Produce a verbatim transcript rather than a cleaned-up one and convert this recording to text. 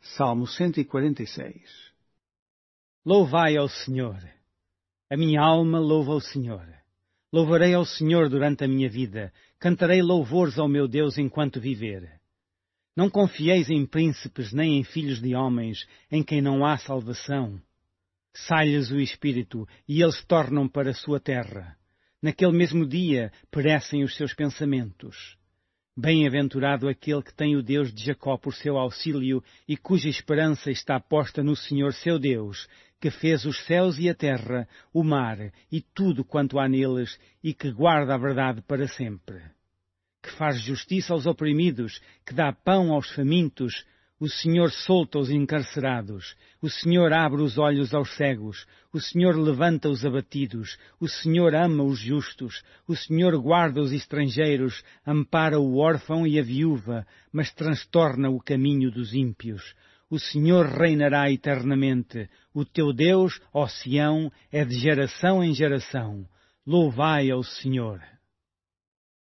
Salmo cento e quarenta e seis. Louvai ao Senhor. A minha alma louva ao Senhor. Louvarei ao Senhor durante a minha vida. Cantarei louvores ao meu Deus enquanto viver. Não confieis em príncipes nem em filhos de homens, em quem não há salvação. Sai-lhes o espírito, e eles tornam para a sua terra. Naquele mesmo dia perecem os seus pensamentos. Bem-aventurado aquele que tem o Deus de Jacó por seu auxílio e cuja esperança está posta no Senhor seu Deus, que fez os céus e a terra, o mar e tudo quanto há neles, e que guarda a verdade para sempre. Que faz justiça aos oprimidos, que dá pão aos famintos. O Senhor solta os encarcerados, o Senhor abre os olhos aos cegos, o Senhor levanta os abatidos, o Senhor ama os justos, o Senhor guarda os estrangeiros, ampara o órfão e a viúva, mas transtorna o caminho dos ímpios. O Senhor reinará eternamente, o teu Deus, ó Sião, é de geração em geração. Louvai ao Senhor.